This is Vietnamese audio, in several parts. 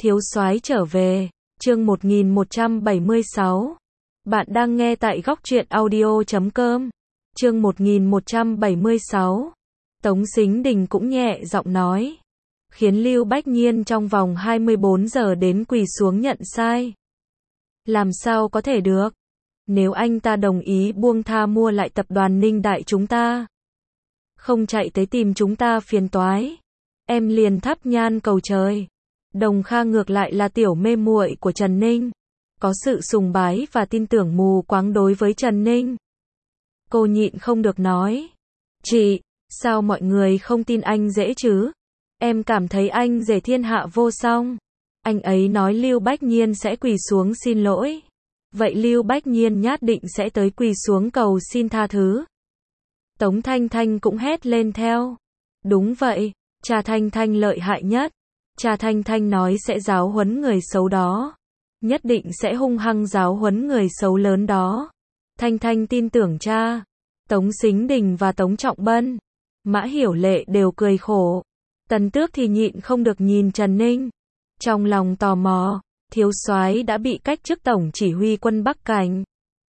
Thiếu soái trở về, chương 1176. Bạn đang nghe tại góc truyện audio.com. Chương 1176. Tống Sính Đình cũng nhẹ giọng nói, khiến Lưu Bách Nhiên trong vòng 24 giờ đến quỳ xuống nhận sai. Làm sao có thể được? Nếu anh ta đồng ý buông tha mua lại tập đoàn Ninh Đại chúng ta, không chạy tới tìm chúng ta phiền toái, em liền thắp nhang cầu trời. Đồng Kha ngược lại là tiểu mê muội của Trần Ninh, có sự sùng bái và tin tưởng mù quáng đối với Trần Ninh. Cô nhịn không được nói, chị, sao mọi người không tin anh dễ chứ? Em cảm thấy anh rể thiên hạ vô song. Anh ấy nói Lưu Bách Nhiên sẽ quỳ xuống xin lỗi. Vậy Lưu Bách Nhiên nhất định sẽ tới quỳ xuống cầu xin tha thứ. Tống Thanh Thanh cũng hét lên theo. Đúng vậy, cha Thanh Thanh lợi hại nhất. Cha Thanh Thanh nói sẽ giáo huấn người xấu đó. Nhất định sẽ hung hăng giáo huấn người xấu lớn đó. Thanh Thanh tin tưởng cha. Tống Sính Đình và Tống Trọng Bân, Mã Hiểu Lệ đều cười khổ. Tần Tước thì nhịn không được nhìn Trần Ninh. Trong lòng tò mò, thiếu soái đã bị cách chức tổng chỉ huy quân Bắc Cảnh.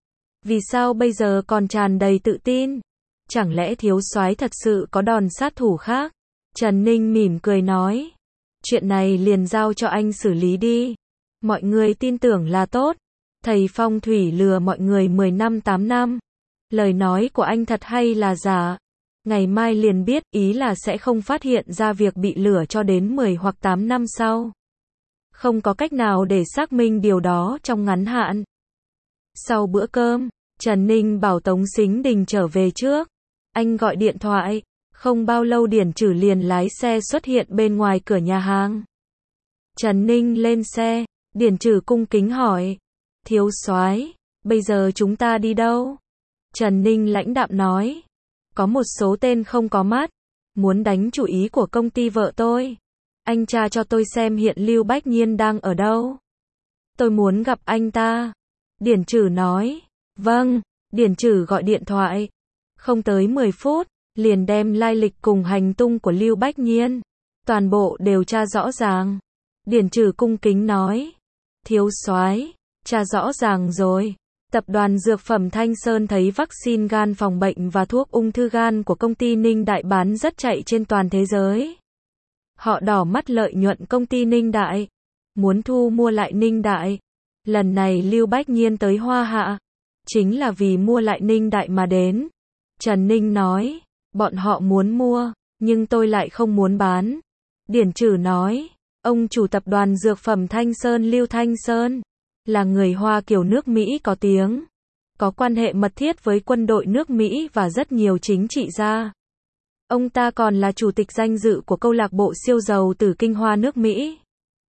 Vì sao bây giờ còn tràn đầy tự tin? Chẳng lẽ thiếu soái thật sự có đòn sát thủ khác? Trần Ninh mỉm cười nói, chuyện này liền giao cho anh xử lý đi. Mọi người tin tưởng là tốt. Thầy phong thủy lừa mọi người 10 năm 8 năm. Lời nói của anh thật hay là giả? Ngày mai liền biết, ý là sẽ không phát hiện ra việc bị lừa cho đến 10 hoặc 8 năm sau. Không có cách nào để xác minh điều đó trong ngắn hạn. Sau bữa cơm, Trần Ninh bảo Tống Sính Đình trở về trước. Anh gọi điện thoại. Không bao lâu Điển Trử liền lái xe xuất hiện bên ngoài cửa nhà hàng. Trần Ninh lên xe. Điển Trử cung kính hỏi, thiếu soái, bây giờ chúng ta đi đâu? Trần Ninh lãnh đạm nói, có một số tên không có mắt, muốn đánh chủ ý của công ty vợ tôi. Anh tra cho tôi xem hiện Lưu Bách Nhiên đang ở đâu. Tôi muốn gặp anh ta. Điển Trử nói, vâng. Điển Trử gọi điện thoại. Không tới 10 phút, liền đem lai lịch cùng hành tung của Lưu Bách Nhiên toàn bộ đều tra rõ ràng. Điển Trử cung kính nói, thiếu soái, tra rõ ràng rồi. Tập đoàn Dược phẩm Thanh Sơn thấy vaccine gan phòng bệnh và thuốc ung thư gan của công ty Ninh Đại bán rất chạy trên toàn thế giới. Họ đỏ mắt lợi nhuận công ty Ninh Đại, muốn thu mua lại Ninh Đại. Lần này Lưu Bách Nhiên tới Hoa Hạ, chính là vì mua lại Ninh Đại mà đến. Trần Ninh nói, bọn họ muốn mua, nhưng tôi lại không muốn bán. Điển Trử nói, ông chủ tập đoàn Dược phẩm Thanh Sơn Lưu Thanh Sơn, là người Hoa Kiều nước Mỹ có tiếng, có quan hệ mật thiết với quân đội nước Mỹ và rất nhiều chính trị gia. Ông ta còn là chủ tịch danh dự của câu lạc bộ siêu giàu Tử Kinh Hoa nước Mỹ.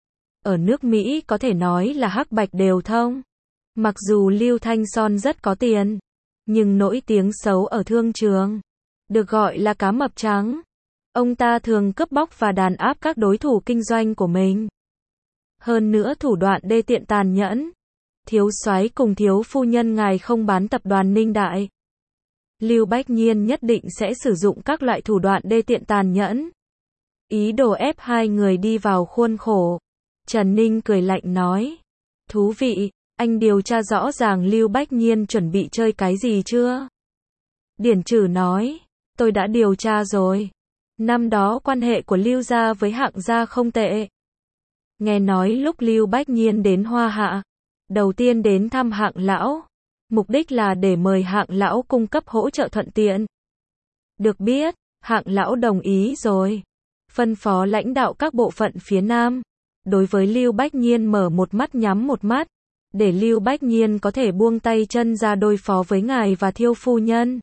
Ở nước Mỹ có thể nói là hắc bạch đều thông. Mặc dù Lưu Thanh Son rất có tiền, nhưng nổi tiếng xấu ở thương trường, được gọi là cá mập trắng. Ông ta thường cướp bóc và đàn áp các đối thủ kinh doanh của mình. Hơn nữa thủ đoạn đê tiện tàn nhẫn. Thiếu soái cùng thiếu phu nhân ngài không bán tập đoàn Ninh Đại. Lưu Bách Nhiên nhất định sẽ sử dụng các loại thủ đoạn đê tiện tàn nhẫn. Ý đồ ép hai người đi vào khuôn khổ. Trần Ninh cười lạnh nói, thú vị, anh điều tra rõ ràng Lưu Bách Nhiên chuẩn bị chơi cái gì chưa? Điển Trử nói, tôi đã điều tra rồi. Năm đó quan hệ của Lưu gia với Hạng gia không tệ. Nghe nói lúc Lưu Bách Nhiên đến Hoa Hạ, đầu tiên đến thăm Hạng lão, mục đích là để mời Hạng lão cung cấp hỗ trợ thuận tiện. Được biết, Hạng lão đồng ý rồi, phân phó lãnh đạo các bộ phận phía Nam, đối với Lưu Bách Nhiên mở một mắt nhắm một mắt, để Lưu Bách Nhiên có thể buông tay chân ra đối phó với ngài và Thiêu phu nhân.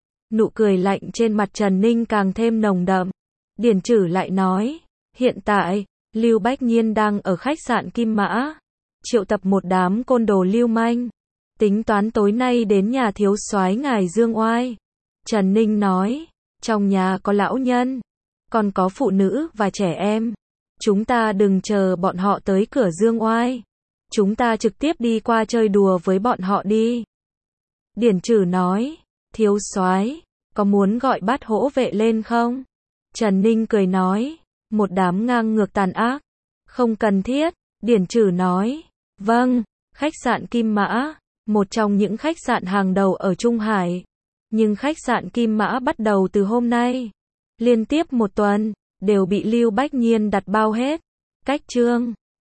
Nụ cười lạnh trên mặt Trần Ninh càng thêm nồng đậm. Điển Trử lại nói, hiện tại, Lưu Bách Nhiên đang ở khách sạn Kim Mã, triệu tập một đám côn đồ lưu manh, tính toán tối nay đến nhà thiếu soái ngài Dương Oai. Trần Ninh nói, trong nhà có lão nhân, còn có phụ nữ và trẻ em. Chúng ta đừng chờ bọn họ tới cửa Dương Oai. Chúng ta trực tiếp đi qua chơi đùa với bọn họ đi. Điển Trử nói, thiếu soái, có muốn gọi bát hỗ vệ lên không? Trần Ninh cười nói, một đám ngang ngược tàn ác, Không cần thiết, Điển Trử nói. Vâng, khách sạn Kim Mã, một trong những khách sạn hàng đầu ở Trung Hải. Nhưng khách sạn Kim Mã bắt đầu từ hôm nay, liên tiếp một tuần, đều bị Lưu Bách Nhiên đặt bao hết. Cách Trương